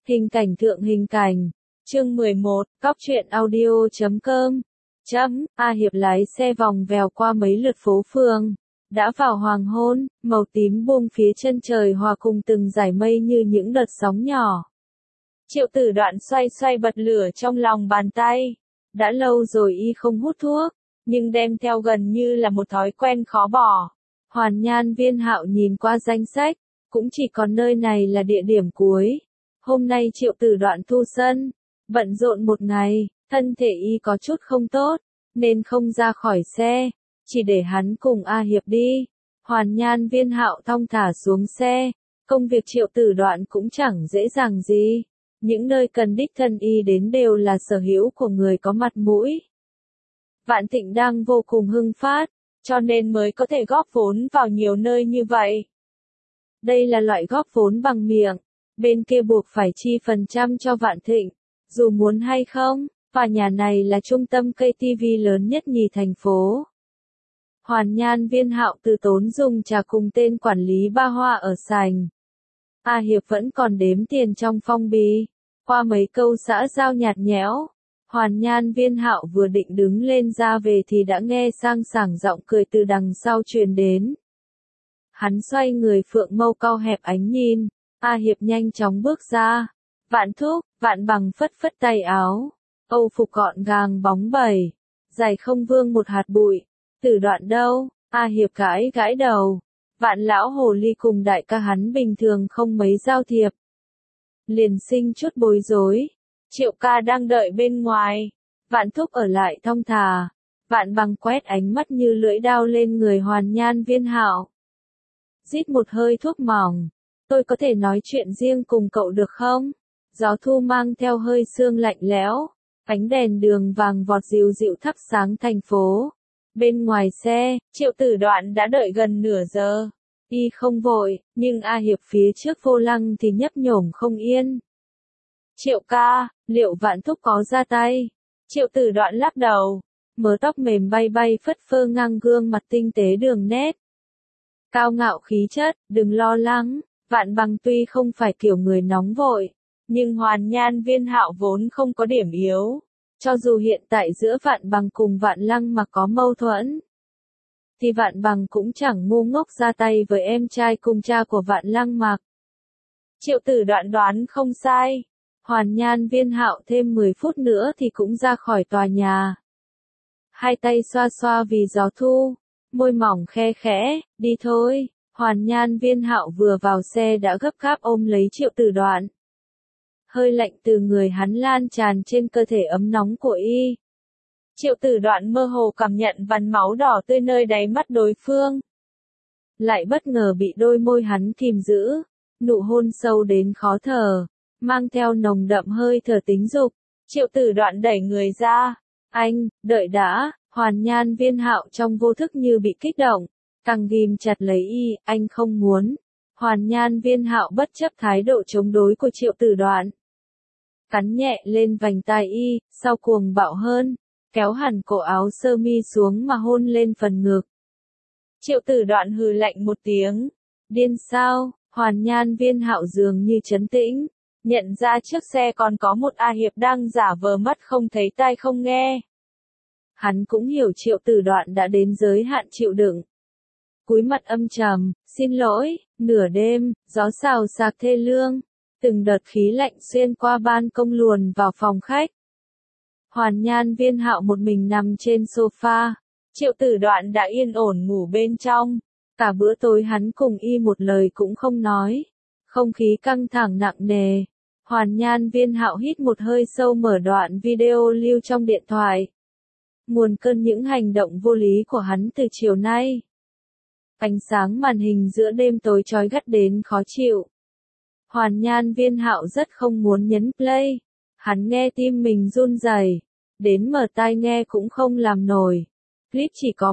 Hình cảnh thượng hình cảnh. Chương 11, Cóc truyện audio.com. A Hiệp lái xe vòng vèo qua mấy lượt phố phường. Đã vào hoàng hôn, màu tím buông phía chân trời hòa cùng từng dải mây như những đợt sóng nhỏ. Triệu Tử Đoạn xoay xoay bật lửa trong lòng bàn tay. Đã lâu rồi y không hút thuốc, nhưng đem theo gần như là một thói quen khó bỏ. Hoàn Nhan Viên Hạo nhìn qua danh sách, cũng chỉ còn nơi này là địa điểm cuối. Hôm nay Triệu Tử Đoạn thu sân, bận rộn một ngày, thân thể y có chút không tốt, nên không ra khỏi xe, chỉ để hắn cùng A Hiệp đi. Hoàn Nhan Viên Hạo thong thả xuống xe, công việc Triệu Tử Đoạn cũng chẳng dễ dàng gì. Những nơi cần đích thân y đến đều là sở hữu của người có mặt mũi. Vạn Thịnh đang vô cùng hưng phát, cho nên mới có thể góp vốn vào nhiều nơi như vậy. Đây là loại góp vốn bằng miệng, bên kia buộc phải chi phần trăm cho Vạn Thịnh, dù muốn hay không, và nhà này là trung tâm cây TV lớn nhất nhì thành phố. Hoàn Nhan Viên Hạo từ tốn dùng trà cùng tên quản lý ba hoa ở sành. A Hiệp vẫn còn đếm tiền trong phong bì, qua mấy câu xã giao nhạt nhẽo. Hoàn Nhan Viên Hạo vừa định đứng lên ra về thì đã nghe sang sảng giọng cười từ đằng sau truyền đến. Hắn xoay người phượng mâu cau hẹp ánh nhìn, A Hiệp nhanh chóng bước ra. Vạn Thúc, Vạn Bằng phất phất tay áo, âu phục gọn gàng bóng bẩy, giày không vương một hạt bụi. Tử Đoạn đâu? A Hiệp gãi gãi đầu. Vạn lão hồ ly cùng đại ca hắn bình thường không mấy giao thiệp. Liền sinh chút bối rối. Triệu ca đang đợi bên ngoài. Vạn Thúc ở lại thong thả. Vạn Bằng quét ánh mắt như lưỡi dao lên người Hoàn Nhan Viên Hạo. Rít một hơi thuốc mỏng. Tôi có thể nói chuyện riêng cùng cậu được không? Gió thu mang theo hơi sương lạnh lẽo. Ánh đèn đường vàng vọt dịu dịu thắp sáng thành phố. Bên ngoài xe, Triệu Tử Đoạn đã đợi gần nửa giờ. Y không vội, nhưng A Hiệp phía trước vô lăng thì nhấp nhổm không yên. Triệu ca, liệu Vạn Thúc có ra tay? Triệu Tử Đoạn lắc đầu. Mớ tóc mềm bay bay phất phơ ngang gương mặt tinh tế đường nét. Cao ngạo khí chất, đừng lo lắng. Vạn Bằng tuy không phải kiểu người nóng vội, nhưng Hoàn Nhan Viên Hạo vốn không có điểm yếu. Cho dù hiện tại giữa Vạn Bằng cùng Vạn Lăng mà có mâu thuẫn, thì Vạn Bằng cũng chẳng ngu ngốc ra tay với em trai cùng cha của Vạn Lăng Mặc. Triệu Tử Đoạn đoán không sai. Hoàn Nhan Viên Hạo thêm 10 phút nữa thì cũng ra khỏi tòa nhà. Hai tay xoa xoa vì gió thu, môi mỏng khe khẽ, đi thôi. Hoàn Nhan Viên Hạo vừa vào xe đã gấp gáp ôm lấy Triệu Tử Đoạn. Hơi lạnh từ người hắn lan tràn trên cơ thể ấm nóng của y. Triệu Tử Đoạn mơ hồ cảm nhận vằn máu đỏ tươi nơi đáy mắt đối phương. Lại bất ngờ bị đôi môi hắn kìm giữ, nụ hôn sâu đến khó thở, mang theo nồng đậm hơi thở tính dục. Triệu Tử Đoạn đẩy người ra. Anh, đợi đã. Hoàn Nhan Viên Hạo trong vô thức như bị kích động, càng ghim chặt lấy y, anh không muốn. Hoàn Nhan Viên Hạo bất chấp thái độ chống đối của Triệu Tử Đoạn, cắn nhẹ lên vành tai y, sau cuồng bạo hơn, kéo hẳn cổ áo sơ mi xuống mà hôn lên phần ngực. Triệu Tử Đoạn hừ lạnh một tiếng. Điên sao? Hoàn Nhan Viên Hạo dường như trấn tĩnh, nhận ra trước xe còn có một A Hiệp đang giả vờ mắt không thấy tai không nghe. Hắn cũng hiểu Triệu Tử Đoạn đã đến giới hạn chịu đựng. Cúi mặt âm trầm, xin lỗi. Nửa đêm, gió xào xạc thê lương, từng đợt khí lạnh xuyên qua ban công luồn vào phòng khách. Hoàn Nhan Viên Hạo một mình nằm trên sofa, Triệu Tử Đoạn đã yên ổn ngủ bên trong. Cả bữa tối hắn cùng y một lời cũng không nói, không khí căng thẳng nặng nề. Hoàn Nhan Viên Hạo hít một hơi sâu mở đoạn video lưu trong điện thoại. Nguồn cơn những hành động vô lý của hắn từ chiều nay. Ánh sáng màn hình giữa đêm tối chói gắt đến khó chịu. Hoàn Nhan Viên Hạo rất không muốn nhấn play. Hắn nghe tim mình run rẩy, đến mở tai nghe cũng không làm nổi. Clip chỉ có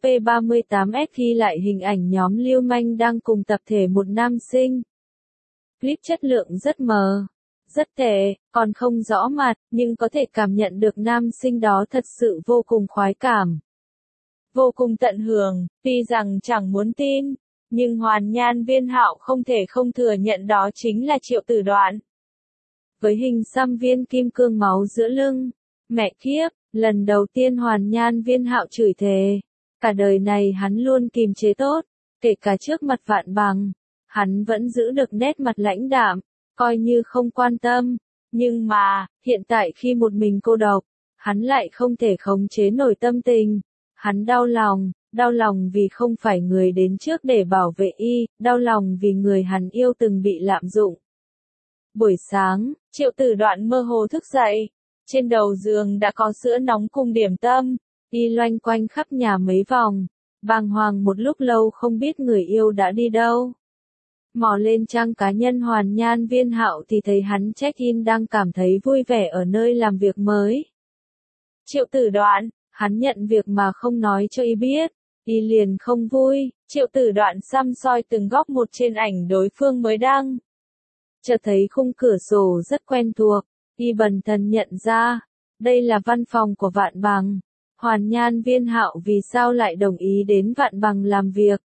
4p38s ghi lại hình ảnh nhóm lưu manh đang cùng tập thể một nam sinh. Clip chất lượng rất mờ, rất tệ, còn không rõ mặt, nhưng có thể cảm nhận được nam sinh đó thật sự vô cùng khoái cảm. Vô cùng tận hưởng, tuy rằng chẳng muốn tin, nhưng Hoàn Nhan Viên Hạo không thể không thừa nhận đó chính là Triệu Tử Đoạn. với hình xăm viên kim cương máu giữa lưng. Mẹ kiếp, lần đầu tiên Hoàn Nhan Viên Hạo chửi thề. Cả đời này hắn luôn kìm chế tốt, kể cả trước mặt Vạn Bằng, hắn vẫn giữ được nét mặt lãnh đạm, coi như không quan tâm. Nhưng mà, hiện tại khi một mình cô độc, hắn lại không thể khống chế nổi tâm tình. Hắn đau lòng vì không phải người đến trước để bảo vệ y, đau lòng vì người hắn yêu từng bị lạm dụng. Buổi sáng, Triệu Tử Đoạn mơ hồ thức dậy, trên đầu giường đã có sữa nóng cùng điểm tâm, y loanh quanh khắp nhà mấy vòng, bàng hoàng một lúc lâu không biết người yêu đã đi đâu. Mò lên trang cá nhân Hoàn Nhan Viên Hạo thì thấy hắn check-in đang cảm thấy vui vẻ ở nơi làm việc mới. Triệu Tử Đoạn, hắn nhận việc mà không nói cho y biết, y liền không vui. Triệu Tử Đoạn săm soi từng góc một trên ảnh đối phương mới đăng. Chợt thấy khung cửa sổ rất quen thuộc, y bần thần nhận ra, đây là văn phòng của Vạn Bằng. Hoàn Nhan Viên Hạo vì sao lại đồng ý đến Vạn Bằng làm việc?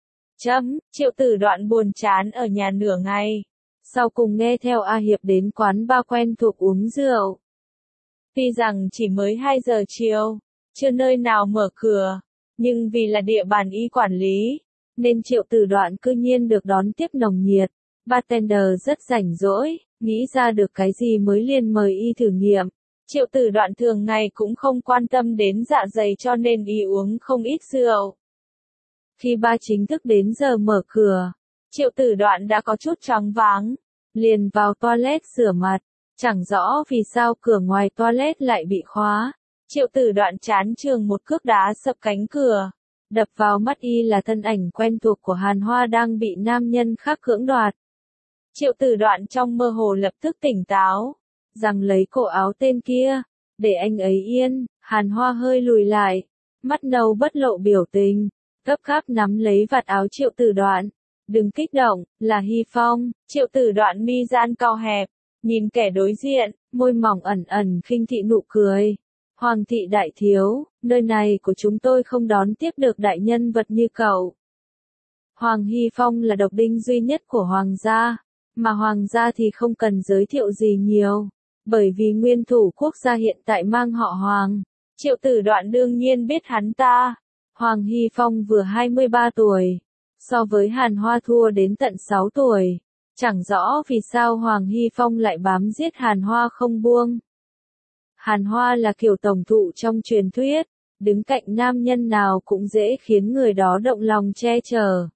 Triệu Tử Đoạn buồn chán ở nhà nửa ngày, sau cùng nghe theo A Hiệp đến quán bar quen thuộc uống rượu. Tuy rằng chỉ mới 2 giờ chiều, chưa nơi nào mở cửa, nhưng vì là địa bàn y quản lý, nên Triệu Tử Đoạn cư nhiên được đón tiếp nồng nhiệt. Bartender rất rảnh rỗi, nghĩ ra được cái gì mới liền mời y thử nghiệm. Triệu Tử Đoạn thường ngày cũng không quan tâm đến dạ dày cho nên y uống không ít rượu. Khi bar chính thức đến giờ mở cửa, Triệu Tử Đoạn đã có chút choáng váng, liền vào toilet rửa mặt, chẳng rõ vì sao cửa ngoài toilet lại bị khóa. Triệu Tử Đoạn chán chường một cước đá sập cánh cửa, đập vào mắt y là thân ảnh quen thuộc của Hàn Hoa đang bị nam nhân khác cưỡng đoạt. Triệu Tử Đoạn trong mơ hồ lập tức tỉnh táo, rằng lấy cổ áo tên kia, để anh ấy yên. Hàn Hoa hơi lùi lại, mắt nâu bất lộ biểu tình, gấp gáp nắm lấy vạt áo Triệu Tử Đoạn. Đừng kích động, là Hy Phong. Triệu Tử Đoạn mi gian cau hẹp, nhìn kẻ đối diện, môi mỏng ẩn ẩn khinh thị nụ cười. Hoàng thị đại thiếu, nơi này của chúng tôi không đón tiếp được đại nhân vật như cậu. Hoàng Hy Phong là độc đinh duy nhất của Hoàng gia, mà Hoàng gia thì không cần giới thiệu gì nhiều, bởi vì nguyên thủ quốc gia hiện tại mang họ Hoàng. Triệu Tử Đoạn đương nhiên biết hắn ta. Hoàng Hy Phong vừa 23 tuổi, so với Hàn Hoa thua đến tận 6 tuổi. Chẳng rõ vì sao Hoàng Hy Phong lại bám giết Hàn Hoa không buông. Hàn Hoa là kiểu tổng thụ trong truyền thuyết, đứng cạnh nam nhân nào cũng dễ khiến người đó động lòng che chở.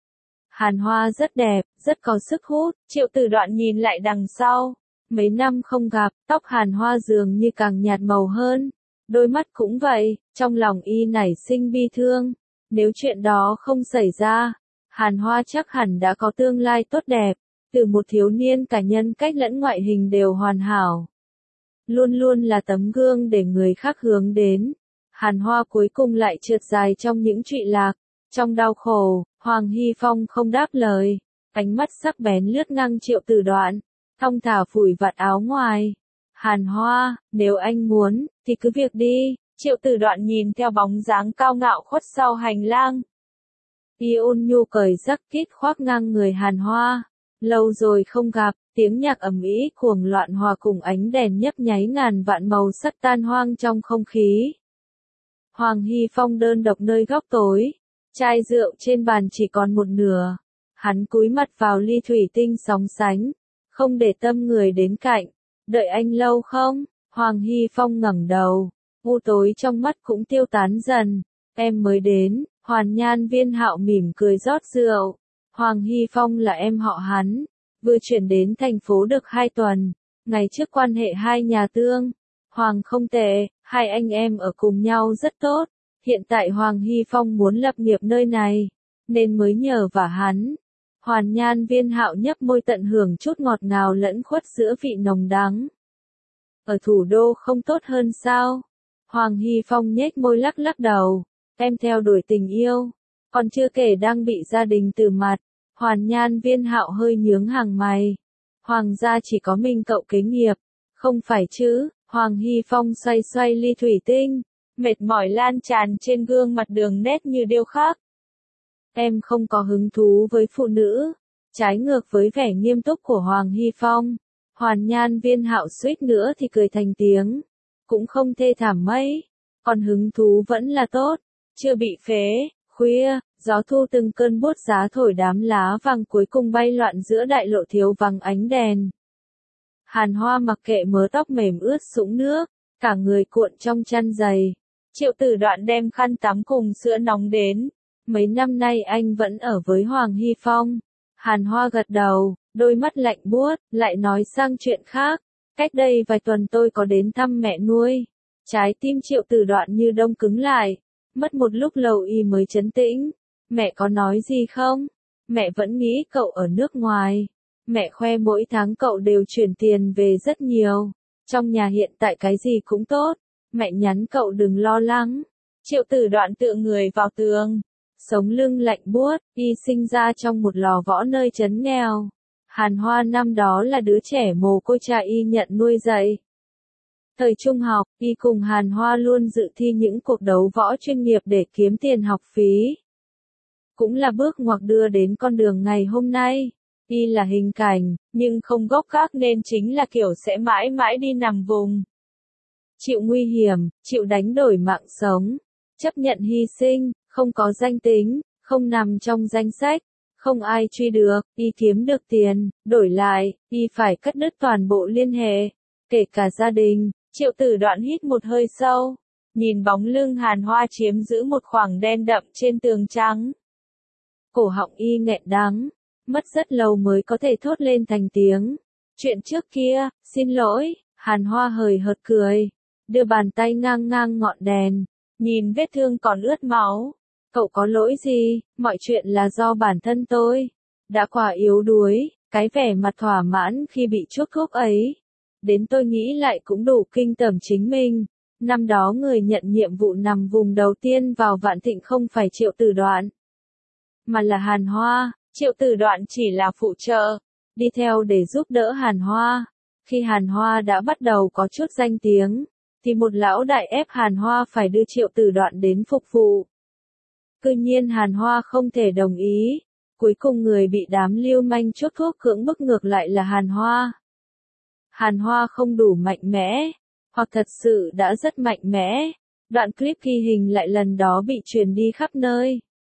Hàn Hoa rất đẹp, rất có sức hút. Triệu Tử Đoạn nhìn lại đằng sau, mấy năm không gặp, tóc Hàn Hoa dường như càng nhạt màu hơn, đôi mắt cũng vậy. Trong lòng y nảy sinh bi thương, nếu chuyện đó không xảy ra, Hàn Hoa chắc hẳn đã có tương lai tốt đẹp, từ một thiếu niên cả nhân cách lẫn ngoại hình đều hoàn hảo, luôn luôn là tấm gương để người khác hướng đến. Hàn Hoa cuối cùng lại trượt dài trong những trụy lạc, trong đau khổ. Hoàng Hy Phong không đáp lời, ánh mắt sắc bén lướt ngang Triệu Tử Đoạn, thong thả phủi vạt áo ngoài. Hàn Hoa, nếu anh muốn, thì cứ việc đi. Triệu Tử Đoạn nhìn theo bóng dáng cao ngạo khuất sau hành lang. Y ôn nhu cởi jacket khoác ngang người Hàn Hoa. Lâu rồi không gặp, tiếng nhạc ầm ĩ cuồng loạn hòa cùng ánh đèn nhấp nháy ngàn vạn màu sắc tan hoang trong không khí. Hoàng Hy Phong đơn độc nơi góc tối, chai rượu trên bàn chỉ còn một nửa. Hắn cúi mặt vào ly thủy tinh sóng sánh, không để tâm người đến cạnh. Đợi anh lâu không? Hoàng Hy Phong ngẩng đầu, u tối trong mắt cũng tiêu tán dần. Em mới đến. Hoàn Nhan Viên Hạo mỉm cười rót rượu. Hoàng Hy Phong là em họ hắn, vừa chuyển đến thành phố được 2 tuần, ngày trước quan hệ hai nhà tương. Hoàng không tệ, hai anh em ở cùng nhau rất tốt. Hiện tại Hoàng Hy Phong muốn lập nghiệp nơi này, nên mới nhờ vả hắn. Hoàn Nhan Viên Hạo nhấp môi tận hưởng chút ngọt ngào lẫn khuất giữa vị nồng đắng. Ở thủ đô không tốt hơn sao? Hoàng Hy Phong nhếch môi lắc lắc đầu. Em theo đuổi tình yêu, còn chưa kể đang bị gia đình từ mặt. Hoàn Nhan Viên Hạo hơi nhướng hàng mày. Hoàng gia chỉ có mình cậu kế nghiệp, không phải chứ? Hoàng Hy Phong xoay xoay ly thủy tinh, mệt mỏi lan tràn trên gương mặt đường nét như điêu khắc. Em không có hứng thú với phụ nữ, trái ngược với vẻ nghiêm túc của Hoàng Hy Phong. Hoàn Nhan Viên Hạo suýt nữa thì cười thành tiếng. Cũng không thê thảm mấy. Còn hứng thú vẫn là tốt. Chưa bị phế. Khuya, gió thu từng cơn buốt giá thổi đám lá vàng cuối cùng bay loạn giữa đại lộ thiếu vắng ánh đèn. Hàn Hoa mặc kệ mớ tóc mềm ướt sũng nước, cả người cuộn trong chăn dày. Triệu Tử Đoạn đem khăn tắm cùng sữa nóng đến. Mấy năm nay anh vẫn ở với Hoàng Hy Phong. Hàn Hoa gật đầu, đôi mắt lạnh buốt, lại nói sang chuyện khác. Cách đây vài tuần tôi có đến thăm mẹ nuôi. Trái tim Triệu Tử Đoạn như đông cứng lại. Mất một lúc lâu y mới trấn tĩnh. Mẹ có nói gì không? Mẹ vẫn nghĩ cậu ở nước ngoài. Mẹ khoe mỗi tháng cậu đều chuyển tiền về rất nhiều. Trong nhà hiện tại cái gì cũng tốt. Mẹ nhắn cậu đừng lo lắng. Triệu Tử Đoạn tựa người vào tường. Sống lưng lạnh buốt, y sinh ra trong một lò võ nơi trấn nghèo. Hàn Hoa năm đó là đứa trẻ mồ côi cha y nhận nuôi dạy. Thời trung học, y cùng Hàn Hoa luôn dự thi những cuộc đấu võ chuyên nghiệp để kiếm tiền học phí. Cũng là bước ngoặt đưa đến con đường ngày hôm nay. Y là hình cảnh, nhưng không gốc gác nên chính là kiểu sẽ mãi mãi đi nằm vùng. Chịu nguy hiểm, chịu đánh đổi mạng sống, chấp nhận hy sinh, không có danh tính, không nằm trong danh sách, không ai truy được, y kiếm được tiền, đổi lại, y phải cắt đứt toàn bộ liên hệ, kể cả gia đình. Triệu Tử Đoạn hít một hơi sâu, nhìn bóng lưng Hàn Hoa chiếm giữ một khoảng đen đậm trên tường trắng. Cổ họng y nghẹn đắng, mất rất lâu mới có thể thốt lên thành tiếng. Chuyện trước kia, xin lỗi. Hàn Hoa hời hợt cười, đưa bàn tay ngang ngang ngọn đèn, nhìn vết thương còn ướt máu. Cậu có lỗi gì, mọi chuyện là do bản thân tôi. Đã quá yếu đuối, cái vẻ mặt thỏa mãn khi bị chuốc thuốc ấy. Đến tôi nghĩ lại cũng đủ kinh tởm chính mình. Năm đó người nhận nhiệm vụ nằm vùng đầu tiên vào Vạn Thịnh không phải Triệu Tử Đoạn, mà là Hàn Hoa. Triệu Tử Đoạn chỉ là phụ trợ, đi theo để giúp đỡ Hàn Hoa. Khi Hàn Hoa đã bắt đầu có chút danh tiếng, thì một lão đại ép Hàn Hoa phải đưa Triệu Tử Đoạn đến phục vụ. Tuy nhiên Hàn Hoa không thể đồng ý. Cuối cùng người bị đám lưu manh chuốc thuốc cưỡng bức ngược lại là Hàn Hoa. Hàn Hoa không đủ mạnh mẽ, hoặc thật sự đã rất mạnh mẽ. Đoạn clip ghi hình lại lần đó bị truyền đi khắp nơi.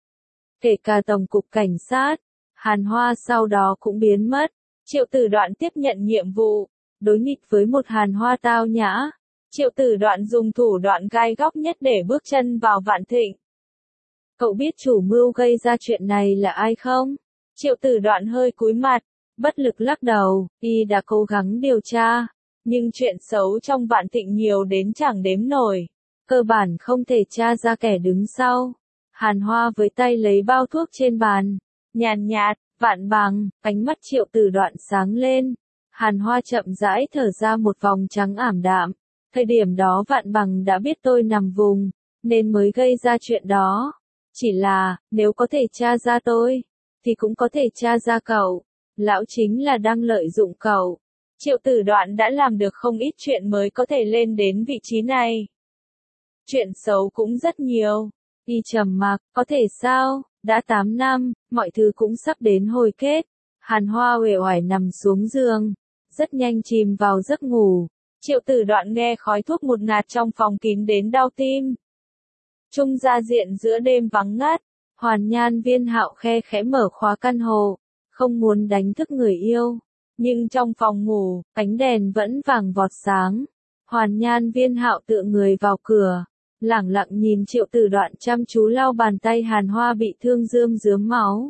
Kể cả Tổng cục Cảnh sát, Hàn Hoa sau đó cũng biến mất. Triệu Tử Đoạn tiếp nhận nhiệm vụ, đối nghịch với một Hàn Hoa tao nhã. Triệu Tử Đoạn dùng thủ đoạn gai góc nhất để bước chân vào Vạn Thịnh. Cậu biết chủ mưu gây ra chuyện này là ai không? Triệu Tử Đoạn hơi cúi mặt, bất lực lắc đầu, y đã cố gắng điều tra, nhưng chuyện xấu trong Vạn Thịnh nhiều đến chẳng đếm nổi, cơ bản không thể tra ra kẻ đứng sau. Hàn Hoa với tay lấy bao thuốc trên bàn, nhàn nhạt, Vạn Bằng, ánh mắt Triệu Tử Đoạn sáng lên. Hàn Hoa chậm rãi thở ra một vòng trắng ảm đạm. Thời điểm đó Vạn Bằng đã biết tôi nằm vùng, nên mới gây ra chuyện đó. Chỉ là, nếu có thể tra ra tôi, thì cũng có thể tra ra cậu. Lão chính là đang lợi dụng cậu. Triệu Tử Đoạn đã làm được không ít chuyện mới có thể lên đến vị trí này. Chuyện xấu cũng rất nhiều. Y trầm mặc, có thể sao, đã 8 năm, mọi thứ cũng sắp đến hồi kết. Hàn Hoa uể oải nằm xuống giường, rất nhanh chìm vào giấc ngủ. Triệu Tử Đoạn nghe khói thuốc một ngạt trong phòng kín đến đau tim. Trung gia diện giữa đêm vắng ngắt, Hoàn Nhan Viên Hạo khe khẽ mở khóa căn hộ, không muốn đánh thức người yêu. Nhưng trong phòng ngủ, ánh đèn vẫn vàng vọt sáng. Hoàn Nhan Viên Hạo tựa người vào cửa, lẳng lặng nhìn Triệu Tử Đoạn chăm chú lau bàn tay Hàn Hoa bị thương rơm rớm máu.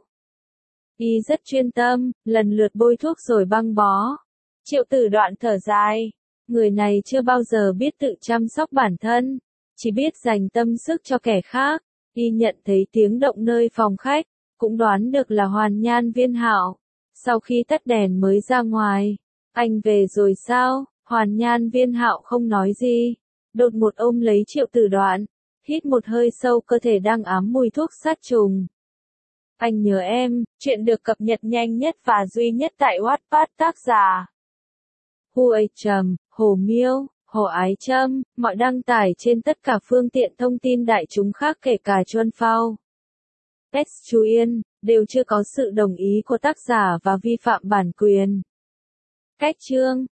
Y rất chuyên tâm, lần lượt bôi thuốc rồi băng bó. Triệu Tử Đoạn thở dài, người này chưa bao giờ biết tự chăm sóc bản thân, chỉ biết dành tâm sức cho kẻ khác. Y nhận thấy tiếng động nơi phòng khách, cũng đoán được là Hoàn Nhan Viên Hạo. Sau khi tắt đèn mới ra ngoài, anh về rồi sao? Hoàn Nhan Viên Hạo không nói gì, đột một ôm lấy Triệu Tử Đoạn, hít một hơi sâu, cơ thể đang ám mùi thuốc sát trùng. Anh nhớ em, chuyện được cập nhật nhanh nhất và duy nhất tại Wattpad, tác giả Hu A Trầm, Hồ Miêu, Hồ Ái Trâm, mọi đăng tải trên tất cả phương tiện thông tin đại chúng khác kể cả Chuan Phao, S Chuyen, đều chưa có sự đồng ý của tác giả và vi phạm bản quyền. Cách chương